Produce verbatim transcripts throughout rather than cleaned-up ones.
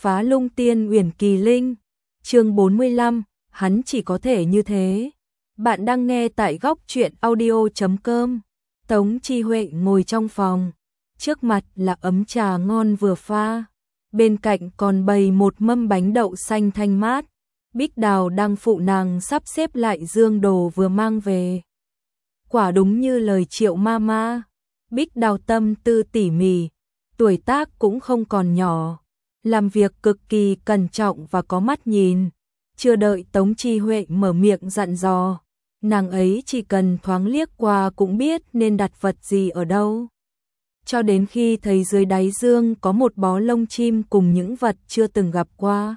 Phá Lung Tiên Uyển Kỳ Linh, chương bốn mươi lăm, hắn chỉ có thể như thế. Bạn đang nghe tại góc truyện audio chấm com. Tống Chi Huệ ngồi trong phòng, trước mặt là ấm trà ngon vừa pha, bên cạnh còn bày một mâm bánh đậu xanh thanh mát. Bích Đào đang phụ nàng sắp xếp lại dương đồ vừa mang về. Quả đúng như lời Triệu Mama, Bích Đào tâm tư tỉ mỉ, tuổi tác cũng không còn nhỏ, làm việc cực kỳ cẩn trọng và có mắt nhìn. Chưa đợi Tống Chi Huệ mở miệng dặn dò, nàng ấy chỉ cần thoáng liếc qua cũng biết nên đặt vật gì ở đâu. Cho đến khi thấy dưới đáy dương có một bó lông chim cùng những vật chưa từng gặp qua,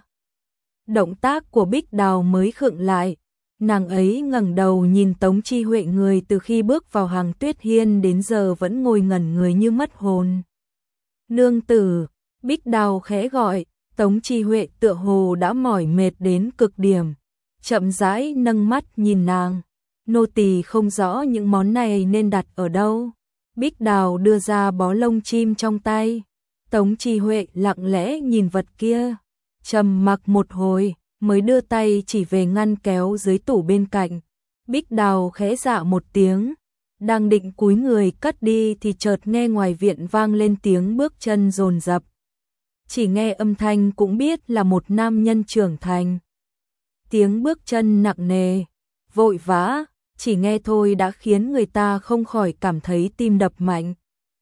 động tác của Bích Đào mới khựng lại. Nàng ấy ngẩng đầu nhìn Tống Chi Huệ, người từ khi bước vào hàng Tuyết Hiên đến giờ vẫn ngồi ngẩn người như mất hồn. Nương tử, Bích Đào khẽ gọi. Tống Chi Huệ tựa hồ đã mỏi mệt đến cực điểm, chậm rãi nâng mắt nhìn nàng. Nô tỳ không rõ những món này nên đặt ở đâu. Bích Đào đưa ra bó lông chim trong tay. Tống Chi Huệ lặng lẽ nhìn vật kia, trầm mặc một hồi, mới đưa tay chỉ về ngăn kéo dưới tủ bên cạnh. Bích Đào khẽ dạ một tiếng, đang định cúi người cất đi thì chợt nghe ngoài viện vang lên tiếng bước chân dồn dập. Chỉ nghe âm thanh cũng biết là một nam nhân trưởng thành. Tiếng bước chân nặng nề, vội vã, chỉ nghe thôi đã khiến người ta không khỏi cảm thấy tim đập mạnh.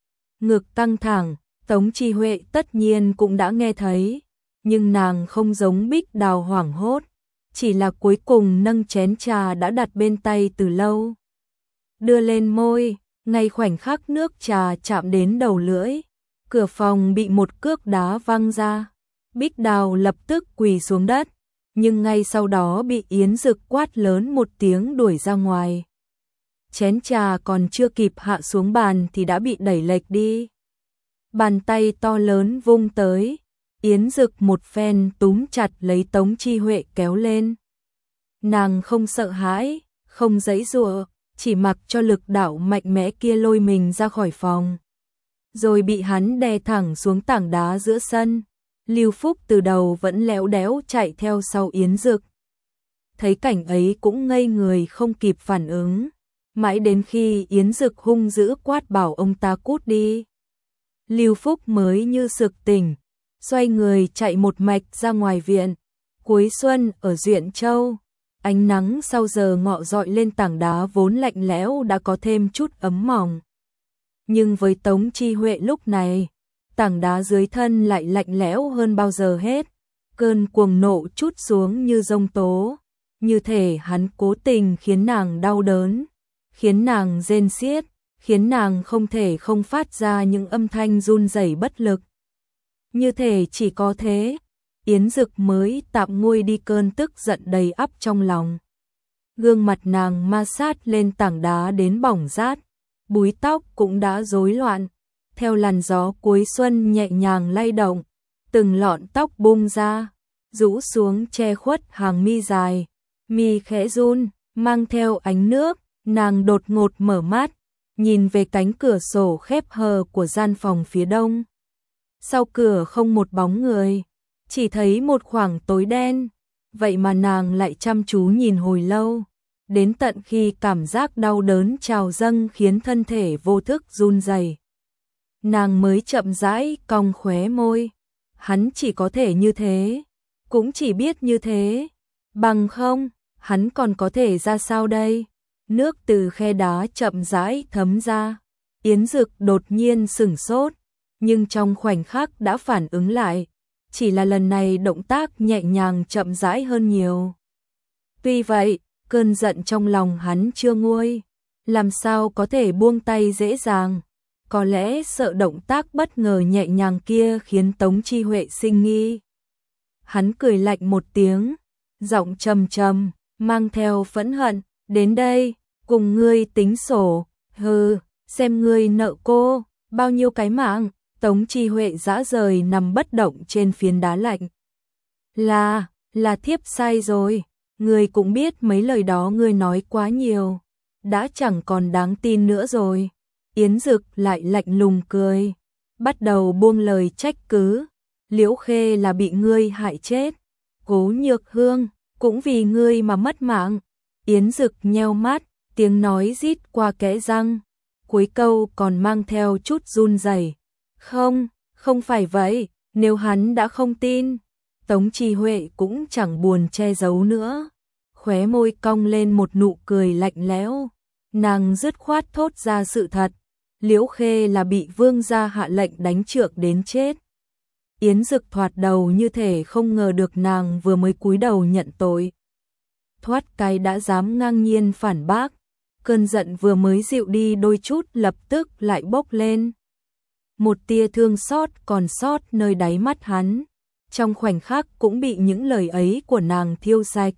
Ngực căng thẳng, Tống Chi Huệ tất nhiên cũng đã nghe thấy, nhưng nàng không giống Bích Đào hoảng hốt, chỉ là cuối cùng nâng chén trà đã đặt bên tay từ lâu, đưa lên môi. Ngay khoảnh khắc nước trà chạm đến đầu lưỡi, cửa phòng bị một cước đá văng ra. Bích Đào lập tức quỳ xuống đất, nhưng ngay sau đó bị Yến Dực quát lớn một tiếng đuổi ra ngoài. Chén trà còn chưa kịp hạ xuống bàn thì đã bị đẩy lệch đi. Bàn tay to lớn vung tới, Yến Dực một phen túm chặt lấy Tống Chi Huệ kéo lên. Nàng không sợ hãi, không giãy giụa, chỉ mặc cho lực đạo mạnh mẽ kia lôi mình ra khỏi phòng, rồi bị hắn đè thẳng xuống tảng đá giữa sân. Lưu Phúc từ đầu vẫn léo đéo chạy theo sau Yến Dực, thấy cảnh ấy cũng ngây người không kịp phản ứng, mãi đến khi Yến Dực hung dữ quát bảo ông ta cút đi, Lưu Phúc mới như sực tỉnh, xoay người chạy một mạch ra ngoài viện. Cuối xuân ở Duyện Châu, ánh nắng sau giờ ngọ rọi lên tảng đá vốn lạnh lẽo đã có thêm chút ấm mỏng. Nhưng với Tống Chi Huệ lúc này, tảng đá dưới thân lại lạnh lẽo hơn bao giờ hết. Cơn cuồng nộ trút xuống như giông tố, như thể hắn cố tình khiến nàng đau đớn, khiến nàng rên xiết, khiến nàng không thể không phát ra những âm thanh run rẩy bất lực. Như thể chỉ có thế, Yến Dực mới tạm nguôi đi cơn tức giận đầy ắp trong lòng. Gương mặt nàng ma sát lên tảng đá đến bỏng rát, búi tóc cũng đã rối loạn, theo làn gió cuối xuân nhẹ nhàng lay động, từng lọn tóc bung ra, rũ xuống che khuất hàng mi dài, mi khẽ run, mang theo ánh nước. Nàng đột ngột mở mắt, nhìn về cánh cửa sổ khép hờ của gian phòng phía đông. Sau cửa không một bóng người, chỉ thấy một khoảng tối đen, vậy mà nàng lại chăm chú nhìn hồi lâu, đến tận khi cảm giác đau đớn trào dâng khiến thân thể vô thức run rẩy, nàng mới chậm rãi cong khóe môi. Hắn chỉ có thể như thế, cũng chỉ biết như thế, bằng không, hắn còn có thể ra sao đây? Nước từ khe đá chậm rãi thấm ra. Yến Dực đột nhiên sửng sốt, nhưng trong khoảnh khắc đã phản ứng lại, chỉ là lần này động tác nhẹ nhàng chậm rãi hơn nhiều. Tuy vậy, cơn giận trong lòng hắn chưa nguôi, làm sao có thể buông tay dễ dàng. Có lẽ sợ động tác bất ngờ nhẹ nhàng kia khiến Tống Chi Huệ sinh nghi. Hắn cười lạnh một tiếng, giọng trầm trầm, mang theo phẫn hận, đến đây, cùng ngươi tính sổ, hừ, xem ngươi nợ cô, bao nhiêu cái mạng. Tống Chi Huệ dã rời nằm bất động trên phiến đá lạnh. Là, là thiếp sai rồi, ngươi cũng biết mấy lời đó ngươi nói quá nhiều, đã chẳng còn đáng tin nữa rồi. Yến Dực lại lạnh lùng cười, bắt đầu buông lời trách cứ, Liễu Khê là bị ngươi hại chết, Cố Nhược Hương cũng vì ngươi mà mất mạng. Yến Dực nheo mắt, tiếng nói rít qua kẽ răng, cuối câu còn mang theo chút run rẩy. Không, không phải vậy, nếu hắn đã không tin, Tống Chi Huệ cũng chẳng buồn che giấu nữa. Khóe môi cong lên một nụ cười lạnh lẽo, nàng dứt khoát thốt ra sự thật, Liễu Khê là bị vương gia hạ lệnh đánh trượng đến chết. Yến Dực thoạt đầu như thể không ngờ được nàng vừa mới cúi đầu nhận tội. Thoát cái đã dám ngang nhiên phản bác, cơn giận vừa mới dịu đi đôi chút lập tức lại bốc lên. Một tia thương xót còn sót nơi đáy mắt hắn, trong khoảnh khắc cũng bị những lời ấy của nàng thiêu sạch.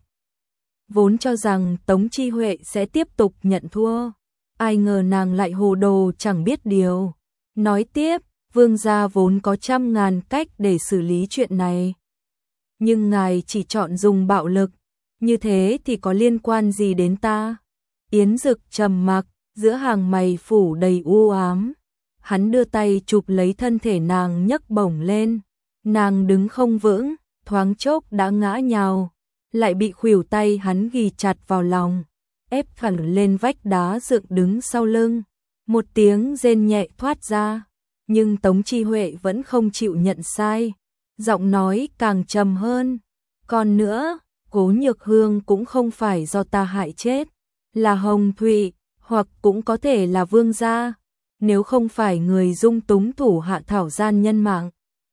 Vốn cho rằng Tống Chi Huệ sẽ tiếp tục nhận thua, ai ngờ nàng lại hồ đồ chẳng biết điều. Nói tiếp, vương gia vốn có trăm ngàn cách để xử lý chuyện này, nhưng ngài chỉ chọn dùng bạo lực, như thế thì có liên quan gì đến ta? Yến Dực trầm mặc, giữa hàng mày phủ đầy u ám. Hắn đưa tay chụp lấy thân thể nàng nhấc bổng lên, nàng đứng không vững, thoáng chốc đã ngã nhào, lại bị khuỷu tay hắn ghi chặt vào lòng, ép thẳng lên vách đá dựng đứng sau lưng. Một tiếng rên nhẹ thoát ra, nhưng Tống Chi Huệ vẫn không chịu nhận sai, giọng nói càng trầm hơn. Còn nữa, Cố Nhược Hương cũng không phải do ta hại chết, là Hồng Thụy, hoặc cũng có thể là vương gia. Nếu không phải người dung túng thủ hạ thảo gian nhân mạng,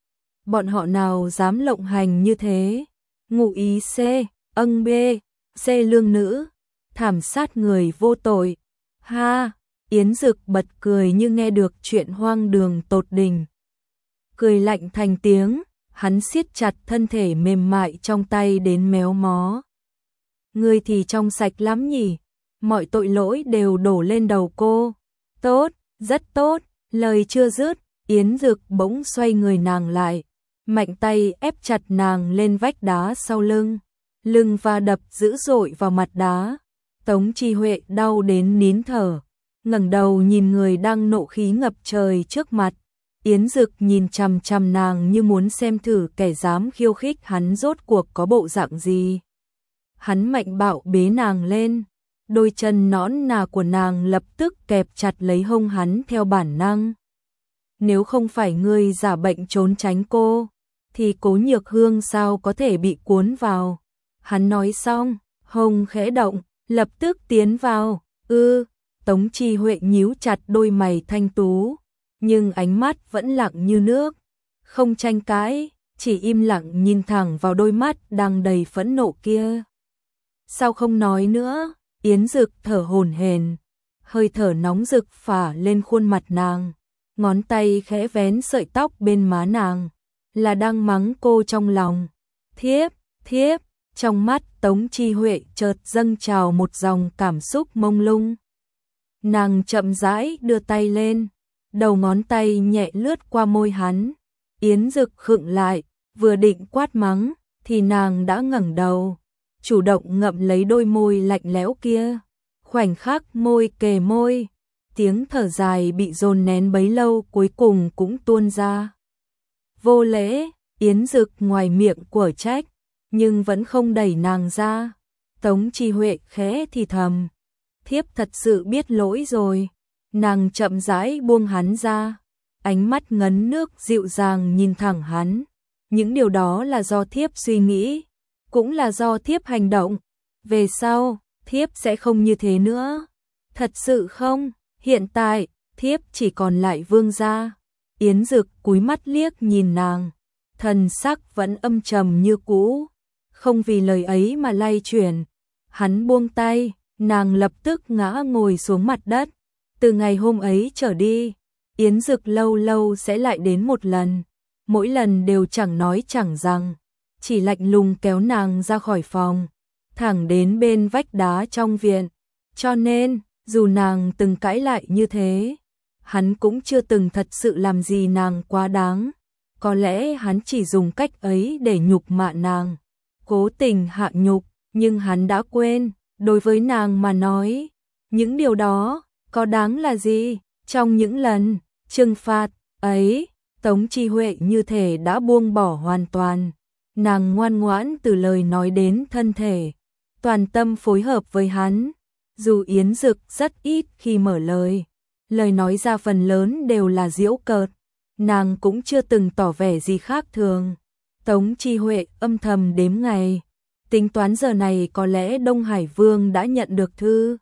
bọn họ nào dám lộng hành như thế? Ngụ ý C, âng B, C lương nữ, thảm sát người vô tội. Ha, Yến Dực bật cười như nghe được chuyện hoang đường tột đỉnh. Cười lạnh thành tiếng, hắn siết chặt thân thể mềm mại trong tay đến méo mó. Ngươi thì trong sạch lắm nhỉ, mọi tội lỗi đều đổ lên đầu cô. Tốt, rất tốt, lời chưa dứt, Yến Dực bỗng xoay người nàng lại, mạnh tay ép chặt nàng lên vách đá sau lưng, lưng va đập dữ dội vào mặt đá. Tống Chi Huệ đau đến nín thở, ngẩng đầu nhìn người đang nộ khí ngập trời trước mặt. Yến Dực nhìn chằm chằm nàng như muốn xem thử kẻ dám khiêu khích hắn rốt cuộc có bộ dạng gì. Hắn mạnh bạo bế nàng lên, đôi chân nõn nà của nàng lập tức kẹp chặt lấy hông hắn theo bản năng. Nếu không phải ngươi giả bệnh trốn tránh cô, thì Cố Nhược Hương sao có thể bị cuốn vào. Hắn nói xong, hông khẽ động, lập tức tiến vào. Ư, Tống Chi Huệ nhíu chặt đôi mày thanh tú, nhưng ánh mắt vẫn lặng như nước, không tranh cãi, chỉ im lặng nhìn thẳng vào đôi mắt đang đầy phẫn nộ kia. Sao không nói nữa? Yến Dực thở hổn hển, hơi thở nóng rực phả lên khuôn mặt nàng, ngón tay khẽ vén sợi tóc bên má nàng, là đang mắng cô trong lòng. Thiếp, thiếp, trong mắt Tống Chi Huệ chợt dâng trào một dòng cảm xúc mông lung. Nàng chậm rãi đưa tay lên, đầu ngón tay nhẹ lướt qua môi hắn. Yến Dực khựng lại, vừa định quát mắng, thì nàng đã ngẩng đầu, chủ động ngậm lấy đôi môi lạnh lẽo kia. Khoảnh khắc môi kề môi, tiếng thở dài bị dồn nén bấy lâu cuối cùng cũng tuôn ra. Vô lễ, Yến Dực ngoài miệng quở trách, nhưng vẫn không đẩy nàng ra. Tống Chi Huệ khẽ thì thầm, thiếp thật sự biết lỗi rồi. Nàng chậm rãi buông hắn ra, ánh mắt ngấn nước dịu dàng nhìn thẳng hắn. Những điều đó là do thiếp suy nghĩ, cũng là do thiếp hành động. Về sau, thiếp sẽ không như thế nữa. Thật sự không, hiện tại, thiếp chỉ còn lại vương gia. Yến Dực cúi mắt liếc nhìn nàng, thần sắc vẫn âm trầm như cũ, không vì lời ấy mà lay chuyển. Hắn buông tay, nàng lập tức ngã ngồi xuống mặt đất. Từ ngày hôm ấy trở đi, Yến Dực lâu lâu sẽ lại đến một lần, mỗi lần đều chẳng nói chẳng rằng, chỉ lạnh lùng kéo nàng ra khỏi phòng, thẳng đến bên vách đá trong viện. Cho nên, dù nàng từng cãi lại như thế, hắn cũng chưa từng thật sự làm gì nàng quá đáng. Có lẽ hắn chỉ dùng cách ấy để nhục mạ nàng, cố tình hạ nhục, nhưng hắn đã quên, đối với nàng mà nói, những điều đó có đáng là gì. Trong những lần trừng phạt ấy, Tống Chi Huệ như thể đã buông bỏ hoàn toàn. Nàng ngoan ngoãn từ lời nói đến thân thể, toàn tâm phối hợp với hắn. Dù Yến Dực rất ít khi mở lời, lời nói ra phần lớn đều là giễu cợt, nàng cũng chưa từng tỏ vẻ gì khác thường. Tống Chi Huệ âm thầm đếm ngày, tính toán giờ này có lẽ Đông Hải Vương đã nhận được thư,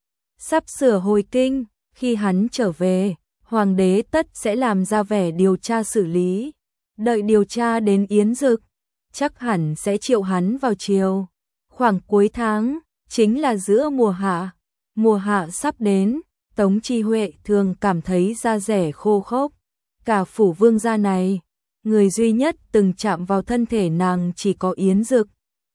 sắp sửa hồi kinh, khi hắn trở về, hoàng đế tất sẽ làm ra vẻ điều tra xử lý, đợi điều tra đến Yến Dực, chắc hẳn sẽ triệu hắn vào triều. Khoảng cuối tháng, chính là giữa mùa hạ, mùa hạ sắp đến, Tống Chi Huệ thường cảm thấy da rẻ khô khốc. Cả phủ vương gia này, người duy nhất từng chạm vào thân thể nàng chỉ có Yến Dực.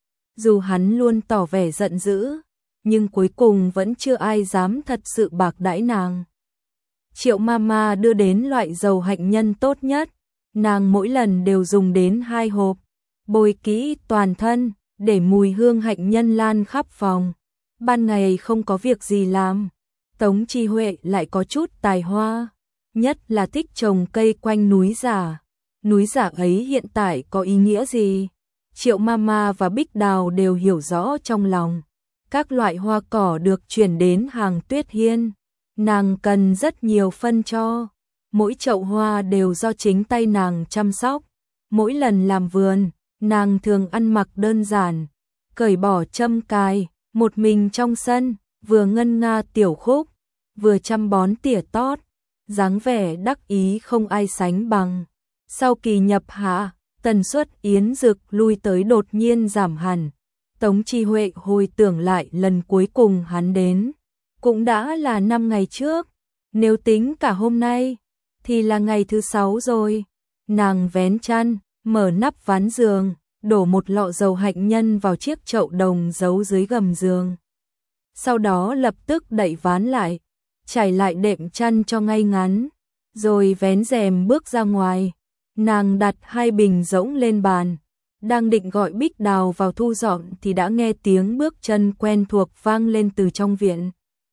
Dù hắn luôn tỏ vẻ giận dữ, nhưng cuối cùng vẫn chưa ai dám thật sự bạc đãi nàng. Triệu Mama đưa đến loại dầu hạnh nhân tốt nhất, nàng mỗi lần đều dùng đến hai hộp, bôi kỹ toàn thân, để mùi hương hạnh nhân lan khắp phòng. Ban ngày không có việc gì làm, Tống Chi Huệ lại có chút tài hoa, nhất là thích trồng cây quanh núi giả. Núi giả ấy hiện tại có ý nghĩa gì? Triệu Mama và Bích Đào đều hiểu rõ trong lòng. Các loại hoa cỏ được chuyển đến hàng Tuyết Hiên, nàng cần rất nhiều phân cho. Mỗi chậu hoa đều do chính tay nàng chăm sóc. Mỗi lần làm vườn, nàng thường ăn mặc đơn giản, cởi bỏ châm cài, một mình trong sân, vừa ngân nga tiểu khúc, vừa chăm bón tỉa tót, dáng vẻ đắc ý không ai sánh bằng. Sau kỳ nhập hạ, tần suất Yến Dực lui tới đột nhiên giảm hẳn. Tống Chi Huệ hồi tưởng lại lần cuối cùng hắn đến, cũng đã là năm ngày trước, nếu tính cả hôm nay, thì là ngày thứ sáu rồi. Nàng vén chăn, mở nắp ván giường, đổ một lọ dầu hạnh nhân vào chiếc chậu đồng giấu dưới gầm giường. Sau đó lập tức đậy ván lại, trải lại đệm chăn cho ngay ngắn, rồi vén rèm bước ra ngoài. Nàng đặt hai bình rỗng lên bàn, đang định gọi Bích Đào vào thu dọn thì đã nghe tiếng bước chân quen thuộc vang lên từ trong viện.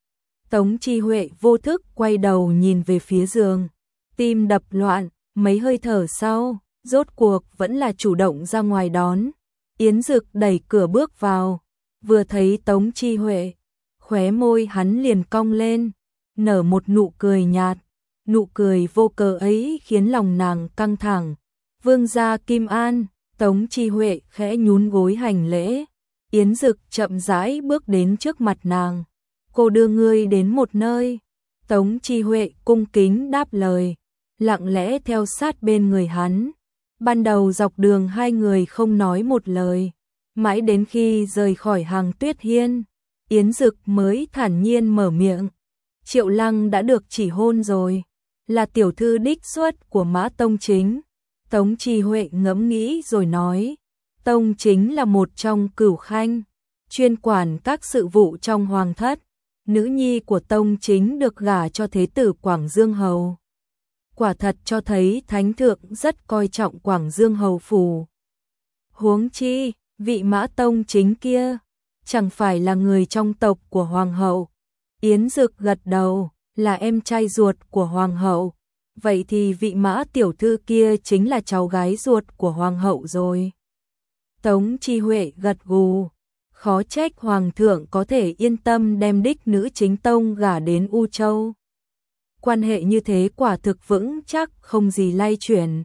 Tống Chi Huệ vô thức quay đầu nhìn về phía giường, tim đập loạn, mấy hơi thở sau, rốt cuộc vẫn là chủ động ra ngoài đón. Yến Dực đẩy cửa bước vào, vừa thấy Tống Chi Huệ, khóe môi hắn liền cong lên, nở một nụ cười nhạt. Nụ cười vô cớ ấy khiến lòng nàng căng thẳng. Vương gia Kim An, Tống Chi Huệ khẽ nhún gối hành lễ. Yến Dực chậm rãi bước đến trước mặt nàng. Cô đưa ngươi đến một nơi. Tống Chi Huệ cung kính đáp lời, lặng lẽ theo sát bên người hắn. Ban đầu dọc đường hai người không nói một lời, mãi đến khi rời khỏi hàng Tuyết Hiên, Yến Dực mới thản nhiên mở miệng. Triệu Lăng đã được chỉ hôn rồi, là tiểu thư đích xuất của Mã Tông Chính. Tống Chi Huệ ngẫm nghĩ rồi nói, Tông Chính là một trong cửu khanh, chuyên quản các sự vụ trong hoàng thất. Nữ nhi của Tông Chính được gả cho Thế tử Quảng Dương Hầu. Quả thật cho thấy Thánh Thượng rất coi trọng Quảng Dương Hầu phủ. Huống chi, vị Mã Tông Chính kia, chẳng phải là người trong tộc của Hoàng hậu. Yến Dực gật đầu, là em trai ruột của Hoàng hậu. Vậy thì vị Mã tiểu thư kia chính là cháu gái ruột của Hoàng hậu rồi. Tống Chi Huệ gật gù, khó trách Hoàng thượng có thể yên tâm đem đích nữ chính tông gả đến U Châu. Quan hệ như thế quả thực vững chắc không gì lay chuyển.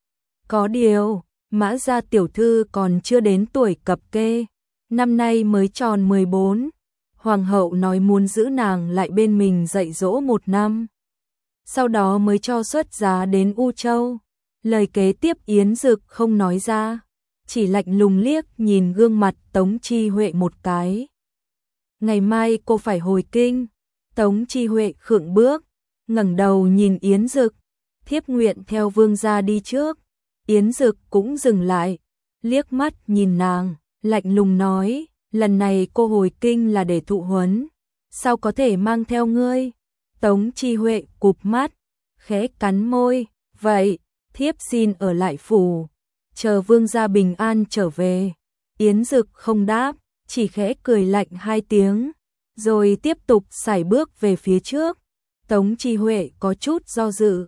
Có điều, Mã gia tiểu thư còn chưa đến tuổi cập kê, năm nay mới tròn mười bốn. Hoàng hậu nói muốn giữ nàng lại bên mình dạy dỗ một năm, sau đó mới cho xuất giá đến U Châu. Lời kế tiếp Yến Dực không nói ra, chỉ lạnh lùng liếc nhìn gương mặt Tống Chi Huệ một cái. Ngày mai cô phải hồi kinh. Tống Chi Huệ khựng bước, ngẩng đầu nhìn Yến Dực, thiếp nguyện theo vương gia đi trước. Yến Dực cũng dừng lại, liếc mắt nhìn nàng, lạnh lùng nói, lần này cô hồi kinh là để thụ huấn, sao có thể mang theo ngươi? Tống Chi Huệ cụp mắt, khẽ cắn môi, vậy, thiếp xin ở lại phủ, chờ vương gia bình an trở về. Yến Dực không đáp, chỉ khẽ cười lạnh hai tiếng, rồi tiếp tục sải bước về phía trước. Tống Chi Huệ có chút do dự,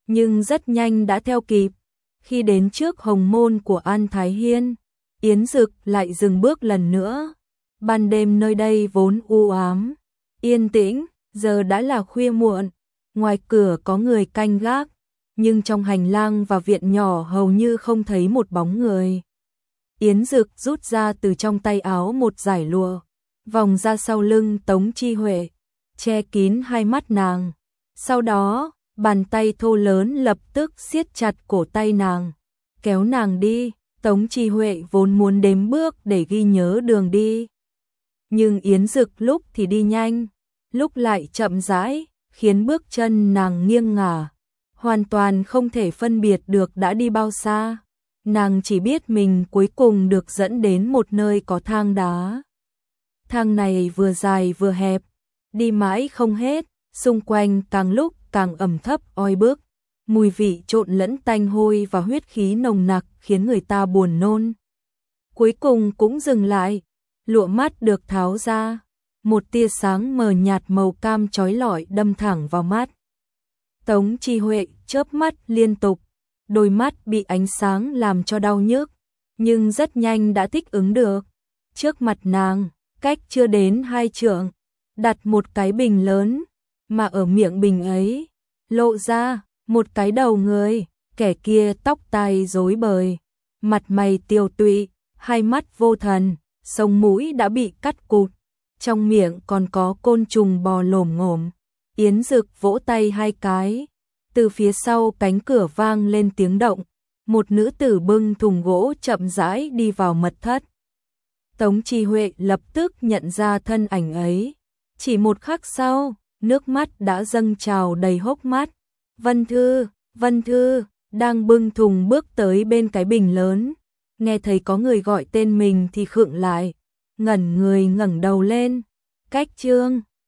nhưng rất nhanh đã theo kịp. Khi đến trước hồng môn của An Thái Hiên, Yến Dực lại dừng bước lần nữa. Ban đêm nơi đây vốn u ám, yên tĩnh, giờ đã là khuya muộn, ngoài cửa có người canh gác, nhưng trong hành lang và viện nhỏ hầu như không thấy một bóng người. Yến Dực rút ra từ trong tay áo một dải lụa, vòng ra sau lưng Tống Chi Huệ, che kín hai mắt nàng. Sau đó, bàn tay thô lớn lập tức siết chặt cổ tay nàng, kéo nàng đi. Tống Chi Huệ vốn muốn đếm bước để ghi nhớ đường đi, nhưng Yến Dực lúc thì đi nhanh, lúc lại chậm rãi, khiến bước chân nàng nghiêng ngả, hoàn toàn không thể phân biệt được đã đi bao xa. Nàng chỉ biết mình cuối cùng được dẫn đến một nơi có thang đá. Thang này vừa dài vừa hẹp, đi mãi không hết, xung quanh càng lúc càng ẩm thấp oi bức, mùi vị trộn lẫn tanh hôi và huyết khí nồng nặc khiến người ta buồn nôn. Cuối cùng cũng dừng lại, lụa mắt được tháo ra, một tia sáng mờ nhạt màu cam chói lọi đâm thẳng vào mắt. Tống Chi Huệ chớp mắt liên tục, đôi mắt bị ánh sáng làm cho đau nhức, nhưng rất nhanh đã thích ứng được. Trước mặt nàng, cách chưa đến hai trượng, đặt một cái bình lớn, mà ở miệng bình ấy, lộ ra một cái đầu người, kẻ kia tóc tai rối bời, mặt mày tiều tụy, hai mắt vô thần, sống mũi đã bị cắt cụt, trong miệng còn có côn trùng bò lổm ngổm. Yến Dực vỗ tay hai cái, từ phía sau cánh cửa vang lên tiếng động, một nữ tử bưng thùng gỗ chậm rãi đi vào mật thất. Tống Chi Huệ lập tức nhận ra thân ảnh ấy, chỉ một khắc sau, nước mắt đã dâng trào đầy hốc mắt. Vân Thư, Vân Thư, đang bưng thùng bước tới bên cái bình lớn, nghe thấy có người gọi tên mình thì khựng lại, ngẩn người ngẩng đầu lên. Cách Trương